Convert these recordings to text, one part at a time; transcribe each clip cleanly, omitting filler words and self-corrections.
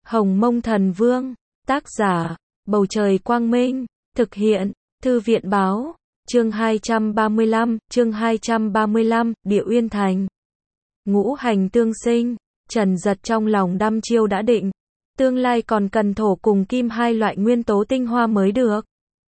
Hồng Mông Thần Vương, tác giả, Bầu Trời Quang Minh, thực hiện, Thư viện Báo, chương 235, Địa Uyên Thành. Ngũ hành tương sinh, Trần Giật trong lòng đăm chiêu đã định, tương lai còn cần thổ cùng kim hai loại nguyên tố tinh hoa mới được,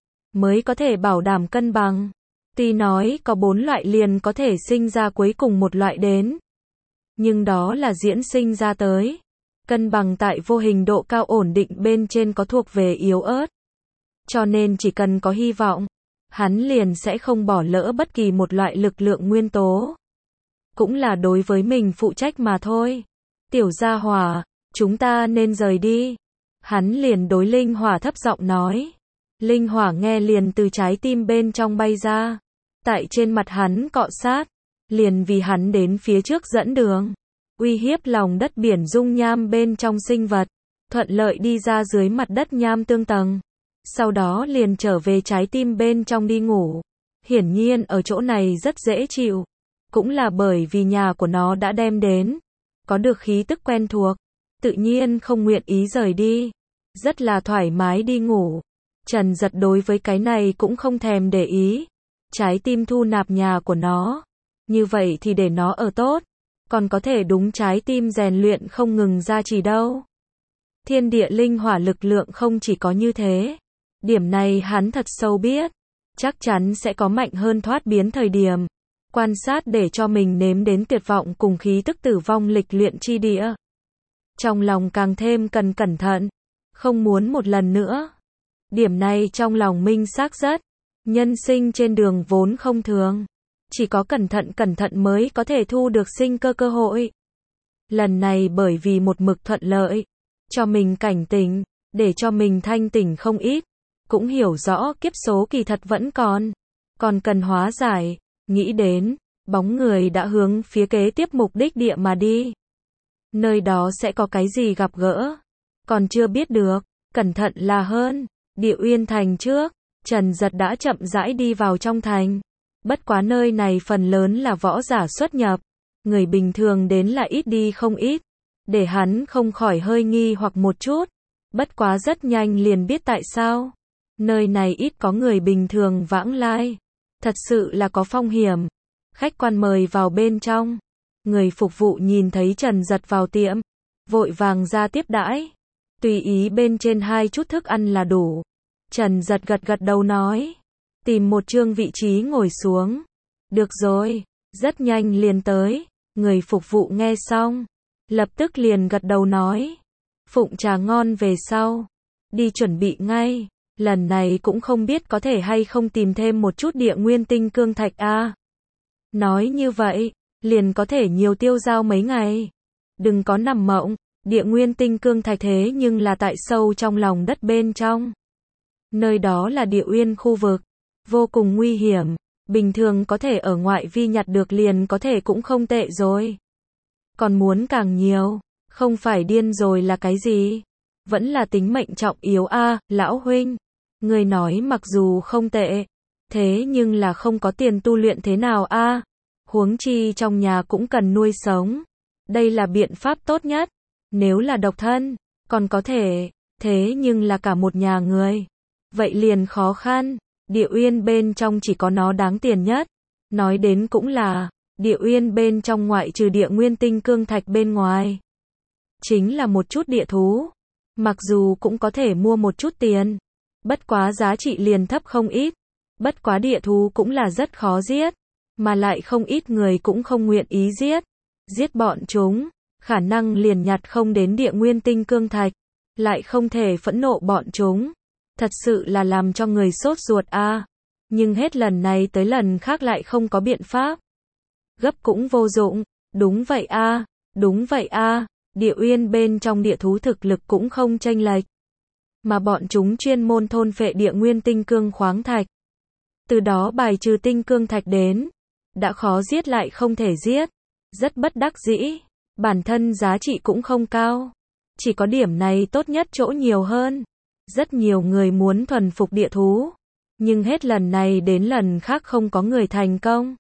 mới có thể bảo đảm cân bằng. Tuy nói có 4 loại liền có thể sinh ra cuối cùng một loại đến, nhưng đó là diễn sinh ra tới. Cân bằng tại vô hình độ cao ổn định bên trên có thuộc về yếu ớt. Cho nên chỉ cần có hy vọng, hắn liền sẽ không bỏ lỡ bất kỳ một loại lực lượng nguyên tố. Cũng là đối với mình phụ trách mà thôi. Tiểu gia hỏa, chúng ta nên rời đi. Hắn liền đối Linh Hỏa thấp giọng nói. Linh Hỏa nghe liền từ trái tim bên trong bay ra. Tại trên mặt hắn cọ sát, liền vì hắn đến phía trước dẫn đường. Uy hiếp lòng đất biển dung nham bên trong sinh vật, thuận lợi đi ra dưới mặt đất nham tương tầng. Sau đó liền trở về trái tim bên trong đi ngủ. Hiển nhiên ở chỗ này rất dễ chịu. Cũng là bởi vì nhà của nó đã đem đến. Có được khí tức quen thuộc. Tự nhiên không nguyện ý rời đi. Rất là thoải mái đi ngủ. Trần Giật đối với cái này cũng không thèm để ý. Trái tim thu nạp nhà của nó. Như vậy thì để nó ở tốt. Còn có thể đúng trái tim rèn luyện không ngừng ra chỉ đâu. Thiên địa linh hỏa lực lượng không chỉ có như thế. Điểm này hắn thật sâu biết. Chắc chắn sẽ có mạnh hơn thoát biến thời điểm. Quan sát để cho mình nếm đến tuyệt vọng cùng khí tức tử vong lịch luyện chi địa. Trong lòng càng thêm cần cẩn thận. Không muốn một lần nữa. Điểm này trong lòng minh xác rất. Nhân sinh trên đường vốn không thường. Chỉ có cẩn thận mới có thể thu được sinh cơ hội. Lần này bởi vì một mực thuận lợi, cho mình cảnh tỉnh, để cho mình thanh tỉnh không ít, cũng hiểu rõ kiếp số kỳ thật vẫn còn cần hóa giải, nghĩ đến, bóng người đã hướng phía kế tiếp mục đích địa mà đi. Nơi đó sẽ có cái gì gặp gỡ, còn chưa biết được, cẩn thận là hơn. Địa Uyên Thành trước, Trần Giật đã chậm rãi đi vào trong thành. Bất quá nơi này phần lớn là võ giả xuất nhập, người bình thường đến là ít đi không ít, để hắn không khỏi hơi nghi hoặc một chút. Bất quá rất nhanh liền biết tại sao. Nơi này ít có người bình thường vãng lai, thật sự là có phong hiểm. Khách quan mời vào bên trong. Người phục vụ nhìn thấy Trần Giật vào tiệm, vội vàng ra tiếp đãi. Tùy ý bên trên 2 chút thức ăn là đủ. Trần Giật gật đầu nói. Tìm một chương vị trí ngồi xuống. Được rồi, rất nhanh liền tới. Người phục vụ nghe xong, lập tức liền gật đầu nói. Phụng trà ngon về sau. Đi chuẩn bị ngay. Lần này cũng không biết có thể hay không tìm thêm một chút địa nguyên tinh cương thạch a. Nói như vậy, liền có thể nhiều tiêu dao mấy ngày. Đừng có nằm mộng, địa nguyên tinh cương thạch thế nhưng là tại sâu trong lòng đất bên trong. Nơi đó là địa uyên khu vực. Vô cùng nguy hiểm, bình thường có thể ở ngoại vi nhặt được liền có thể cũng không tệ rồi. Còn muốn càng nhiều, không phải điên rồi là cái gì? Vẫn là tính mệnh trọng yếu a, lão huynh. Người nói mặc dù không tệ, thế nhưng là không có tiền tu luyện thế nào a? Huống chi trong nhà cũng cần nuôi sống. Đây là biện pháp tốt nhất. Nếu là độc thân, còn có thể, thế nhưng là cả một nhà người. Vậy liền khó khăn. Địa Uyên bên trong chỉ có nó đáng tiền nhất. Nói đến cũng là, Địa Uyên bên trong ngoại trừ địa nguyên tinh cương thạch bên ngoài, chính là một chút địa thú. Mặc dù cũng có thể mua một chút tiền, bất quá giá trị liền thấp không ít. Bất quá địa thú cũng là rất khó giết, mà lại không ít người cũng không nguyện ý giết. Giết bọn chúng, khả năng liền nhặt không đến địa nguyên tinh cương thạch, lại không thể phẫn nộ bọn chúng. Thật sự là làm cho người sốt ruột a. Nhưng hết lần này tới lần khác lại không có biện pháp. Gấp cũng vô dụng. Đúng vậy a, đúng vậy a. Địa Uyên bên trong địa thú thực lực cũng không chênh lệch. Mà bọn chúng chuyên môn thôn phệ địa nguyên tinh cương khoáng thạch. Từ đó bài trừ tinh cương thạch đến. Đã khó giết lại không thể giết. Rất bất đắc dĩ. Bản thân giá trị cũng không cao. Chỉ có điểm này tốt nhất chỗ nhiều hơn. Rất nhiều người muốn thuần phục địa thú, nhưng hết lần này đến lần khác không có người thành công.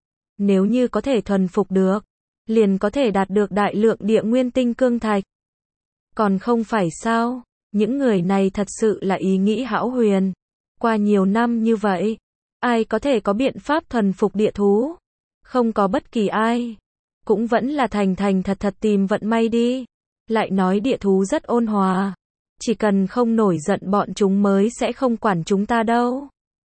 Nếu như có thể thuần phục được, liền có thể đạt được đại lượng địa nguyên tinh cương thạch. Còn không phải sao? Những người này thật sự là ý nghĩ hão huyền. Qua nhiều năm như vậy, ai có thể có biện pháp thuần phục địa thú? Không có bất kỳ ai. Cũng vẫn là thành thành thật thật tìm vận may đi. Lại nói địa thú rất ôn hòa. Chỉ cần không nổi giận bọn chúng mới sẽ không quản chúng ta đâu.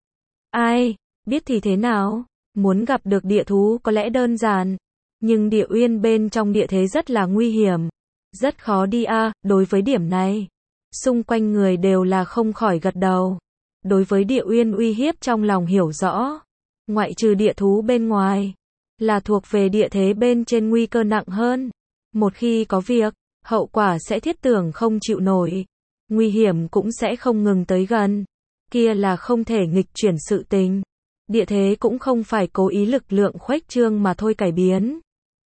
Ai, biết thì thế nào? Muốn gặp được địa thú có lẽ đơn giản. Nhưng địa uyên bên trong địa thế rất là nguy hiểm. Rất khó đi đối với điểm này. Xung quanh người đều là không khỏi gật đầu. Đối với địa uyên uy hiếp trong lòng hiểu rõ. Ngoại trừ địa thú bên ngoài. Là thuộc về địa thế bên trên nguy cơ nặng hơn. Một khi có việc, hậu quả sẽ thiết tưởng không chịu nổi. Nguy hiểm cũng sẽ không ngừng tới gần. Kia là không thể nghịch chuyển sự tình. Địa thế cũng không phải cố ý lực lượng khuếch trương mà thôi cải biến.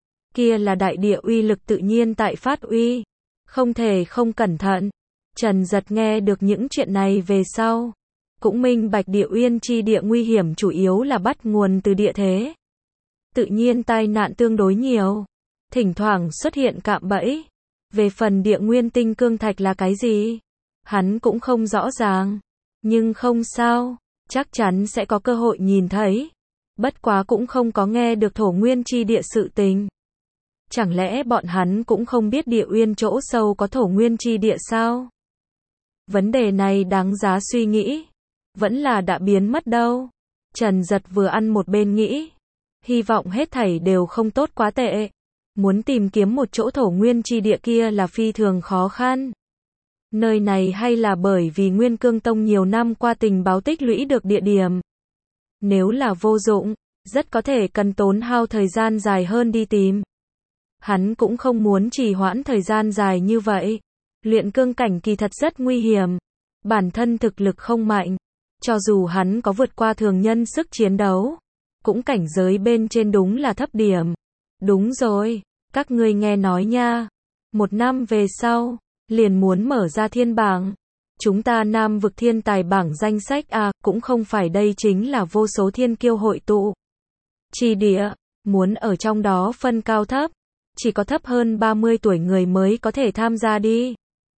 Kia là đại địa uy lực tự nhiên tại phát uy. Không thể không cẩn thận. Trần Giật nghe được những chuyện này về sau. Cũng minh bạch địa uyên chi địa nguy hiểm chủ yếu là bắt nguồn từ địa thế. Tự nhiên tai nạn tương đối nhiều. Thỉnh thoảng xuất hiện cạm bẫy. Về phần địa nguyên tinh cương thạch là cái gì? Hắn cũng không rõ ràng. Nhưng không sao. Chắc chắn sẽ có cơ hội nhìn thấy. Bất quá cũng không có nghe được thổ nguyên chi địa sự tình. Chẳng lẽ bọn hắn cũng không biết địa uyên chỗ sâu có thổ nguyên chi địa sao? Vấn đề này đáng giá suy nghĩ. Vẫn là đã biến mất đâu. Trần Giật vừa ăn một bên nghĩ. Hy vọng hết thảy đều không tốt quá tệ. Muốn tìm kiếm một chỗ thổ nguyên chi địa kia là phi thường khó khăn. Nơi này hay là bởi vì Nguyên Cương Tông nhiều năm qua tình báo tích lũy được địa điểm. Nếu là vô dụng, rất có thể cần tốn hao thời gian dài hơn đi tìm. Hắn cũng không muốn trì hoãn thời gian dài như vậy. Luyện cương cảnh kỳ thật rất nguy hiểm. Bản thân thực lực không mạnh. Cho dù hắn có vượt qua thường nhân sức chiến đấu. Cũng cảnh giới bên trên đúng là thấp điểm. Đúng rồi, các ngươi nghe nói nha. 1 năm về sau, liền muốn mở ra thiên bảng. Chúng ta Nam vực thiên tài bảng danh sách cũng không phải đây chính là vô số thiên kiêu hội tụ. Chi địa, muốn ở trong đó phân cao thấp. Chỉ có thấp hơn 30 tuổi người mới có thể tham gia đi.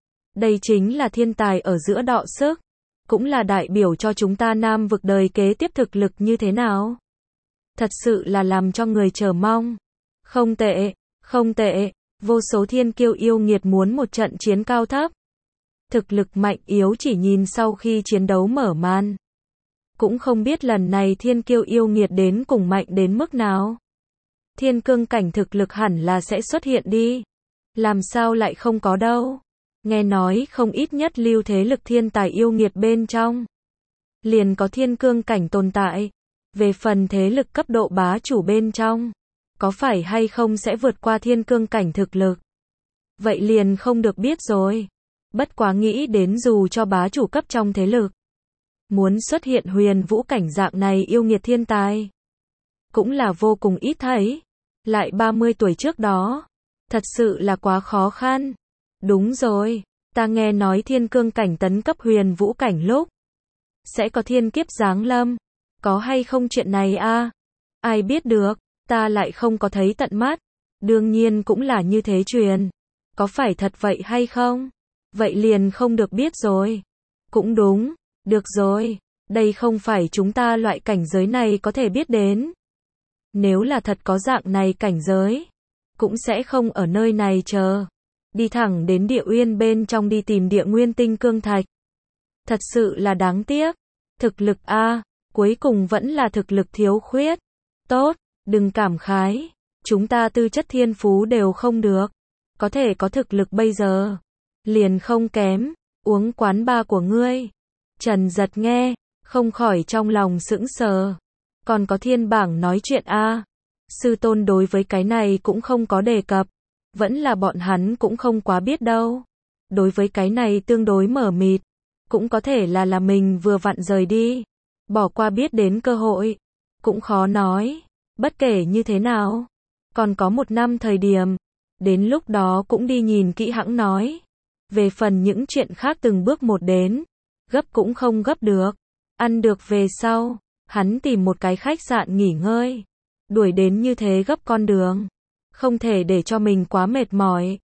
Đây chính là thiên tài ở giữa đọ sức. Cũng là đại biểu cho chúng ta Nam vực đời kế tiếp thực lực như thế nào. Thật sự là làm cho người chờ mong. Không tệ, không tệ. Vô số thiên kiêu yêu nghiệt muốn một trận chiến cao thấp. Thực lực mạnh yếu chỉ nhìn sau khi chiến đấu mở màn. Cũng không biết lần này thiên kiêu yêu nghiệt đến cùng mạnh đến mức nào. Thiên cương cảnh thực lực hẳn là sẽ xuất hiện đi. Làm sao lại không có đâu. Nghe nói không ít nhất lưu thế lực thiên tài yêu nghiệt bên trong. Liền có thiên cương cảnh tồn tại. Về phần thế lực cấp độ bá chủ bên trong. Có phải hay không sẽ vượt qua thiên cương cảnh thực lực. Vậy liền không được biết rồi. Bất quá nghĩ đến dù cho bá chủ cấp trong thế lực. Muốn xuất hiện huyền vũ cảnh dạng này yêu nghiệt thiên tài. Cũng là vô cùng ít thấy. Lại 30 tuổi trước đó. Thật sự là quá khó khăn. Đúng rồi. Ta nghe nói thiên cương cảnh tấn cấp huyền vũ cảnh lúc. Sẽ có thiên kiếp giáng lâm. Có hay không chuyện này Ai biết được. Ta lại không có thấy tận mắt. Đương nhiên cũng là như thế truyền. Có phải thật vậy hay không? Vậy liền không được biết rồi. Cũng đúng. Được rồi. Đây không phải chúng ta loại cảnh giới này có thể biết đến. Nếu là thật có dạng này cảnh giới. Cũng sẽ không ở nơi này chờ. Đi thẳng đến địa uyên bên trong đi tìm địa nguyên tinh cương thạch. Thật sự là đáng tiếc. Thực lực cuối cùng vẫn là thực lực thiếu khuyết. Tốt. Đừng cảm khái. Chúng ta tư chất thiên phú đều không được. Có thể có thực lực bây giờ. Liền không kém. Uống quán ba của ngươi. Trần Giật nghe. Không khỏi trong lòng sững sờ. Còn có thiên bảng nói chuyện Sư tôn đối với cái này cũng không có đề cập. Vẫn là bọn hắn cũng không quá biết đâu. Đối với cái này tương đối mờ mịt. Cũng có thể là mình vừa vặn rời đi. Bỏ qua biết đến cơ hội. Cũng khó nói. Bất kể như thế nào. Còn có 1 năm thời điểm. Đến lúc đó cũng đi nhìn kỹ hãng nói. Về phần những chuyện khác từng bước một đến. Gấp cũng không gấp được. Ăn được về sau. Hắn tìm một cái khách sạn nghỉ ngơi. Đuổi đến như thế gấp con đường. Không thể để cho mình quá mệt mỏi.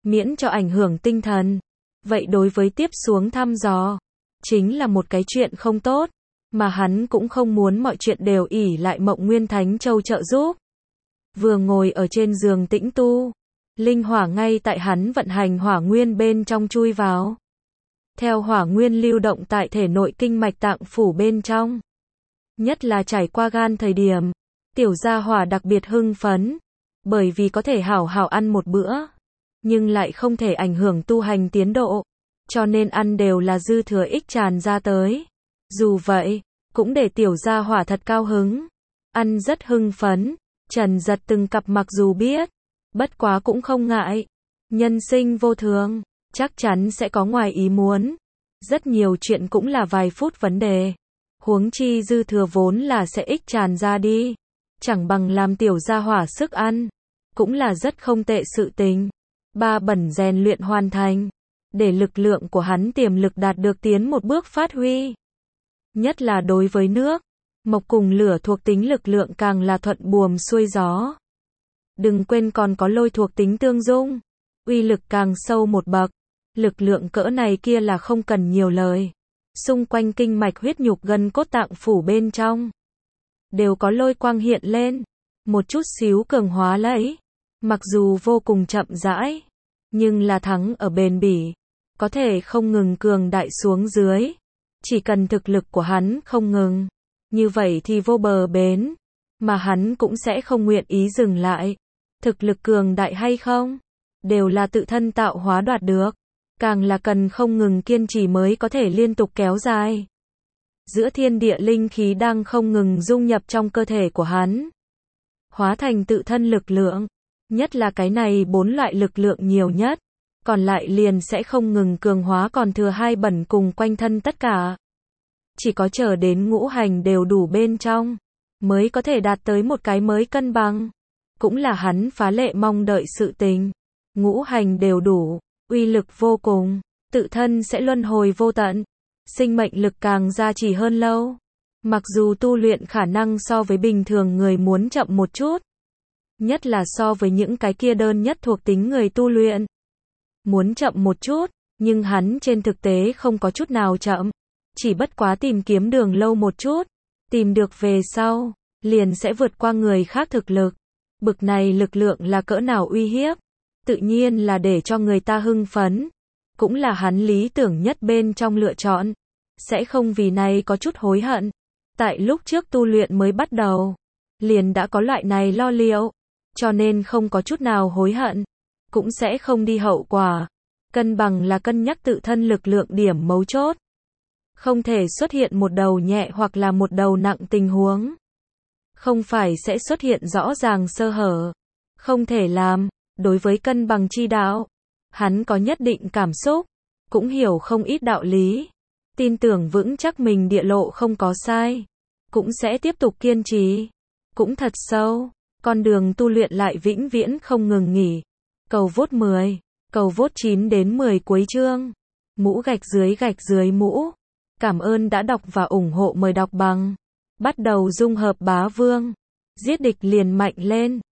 miễn cho ảnh hưởng tinh thần. Vậy đối với tiếp xuống thăm dò, chính là một cái chuyện không tốt, mà hắn cũng không muốn mọi chuyện đều ỷ lại Mộng Nguyên Thánh Châu trợ giúp. Vừa ngồi ở trên giường tĩnh tu, linh hỏa ngay tại hắn vận hành hỏa nguyên bên trong chui vào. Theo hỏa nguyên lưu động tại thể nội kinh mạch tạng phủ bên trong. Nhất là trải qua gan thời điểm, tiểu gia hỏa đặc biệt hưng phấn, bởi vì có thể hảo hảo ăn một bữa, nhưng lại không thể ảnh hưởng tu hành tiến độ, cho nên ăn đều là dư thừa ích tràn ra tới. Dù vậy, cũng để tiểu gia hỏa thật cao hứng, ăn rất hưng phấn. Trần Giật từng cặp mặc dù biết, bất quá cũng không ngại. Nhân sinh vô thường, chắc chắn sẽ có ngoài ý muốn. Rất nhiều chuyện cũng là vài phút vấn đề. Huống chi dư thừa vốn là sẽ ích tràn ra đi. Chẳng bằng làm tiểu gia hỏa sức ăn. Cũng là rất không tệ sự tình. Ba bẩn rèn luyện hoàn thành. Để lực lượng của hắn tiềm lực đạt được tiến một bước phát huy. Nhất là đối với nước. Mộc cùng lửa thuộc tính lực lượng càng là thuận buồm xuôi gió. Đừng quên còn có lôi thuộc tính tương dung. Uy lực càng sâu một bậc. Lực lượng cỡ này kia là không cần nhiều lời. Xung quanh kinh mạch huyết nhục gân cốt tạng phủ bên trong. Đều có lôi quang hiện lên. Một chút xíu cường hóa lấy. Mặc dù vô cùng chậm rãi. Nhưng là thắng ở bền bỉ. Có thể không ngừng cường đại xuống dưới. Chỉ cần thực lực của hắn không ngừng. Như vậy thì vô bờ bến. Mà hắn cũng sẽ không nguyện ý dừng lại. Thực lực cường đại hay không? Đều là tự thân tạo hóa đoạt được. Càng là cần không ngừng kiên trì mới có thể liên tục kéo dài. Giữa thiên địa linh khí đang không ngừng dung nhập trong cơ thể của hắn. Hóa thành tự thân lực lượng. Nhất là cái này 4 loại lực lượng nhiều nhất. Còn lại liền sẽ không ngừng cường hóa còn thừa 2 bẩn cùng quanh thân tất cả. Chỉ có chờ đến ngũ hành đều đủ bên trong, mới có thể đạt tới một cái mới cân bằng. Cũng là hắn phá lệ mong đợi sự tình. Ngũ hành đều đủ, uy lực vô cùng, tự thân sẽ luân hồi vô tận, sinh mệnh lực càng gia trì hơn lâu. Mặc dù tu luyện khả năng so với bình thường người muốn chậm một chút, nhất là so với những cái kia đơn nhất thuộc tính người tu luyện. Muốn chậm một chút, nhưng hắn trên thực tế không có chút nào chậm. Chỉ bất quá tìm kiếm đường lâu một chút, tìm được về sau, liền sẽ vượt qua người khác thực lực. Bực này lực lượng là cỡ nào uy hiếp, tự nhiên là để cho người ta hưng phấn, cũng là hắn lý tưởng nhất bên trong lựa chọn, sẽ không vì này có chút hối hận. Tại lúc trước tu luyện mới bắt đầu, liền đã có loại này lo liệu, cho nên không có chút nào hối hận, cũng sẽ không đi hậu quả. Cân bằng là cân nhắc tự thân lực lượng điểm mấu chốt. Không thể xuất hiện một đầu nhẹ hoặc là một đầu nặng tình huống. Không phải sẽ xuất hiện rõ ràng sơ hở. Không thể làm. Đối với cân bằng chi đạo, hắn có nhất định cảm xúc, cũng hiểu không ít đạo lý. Tin tưởng vững chắc mình địa lộ không có sai. Cũng sẽ tiếp tục kiên trì. Cũng thật sâu. Con đường tu luyện lại vĩnh viễn không ngừng nghỉ. Cầu vốt 10. Cầu vốt 9 đến 10 cuối chương. Mũ gạch dưới mũ. Cảm ơn đã đọc và ủng hộ, mời đọc bằng. Bắt đầu dung hợp bá vương. Giết địch liền mạnh lên.